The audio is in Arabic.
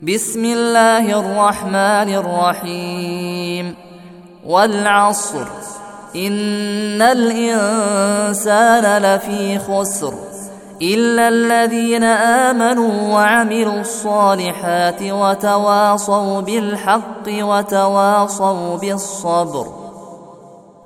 بسم الله الرحمن الرحيم والعصر إن الإنسان لفي خسر إلا الذين آمنوا وعملوا الصالحات وتواصوا بالحق وتواصوا بالصبر.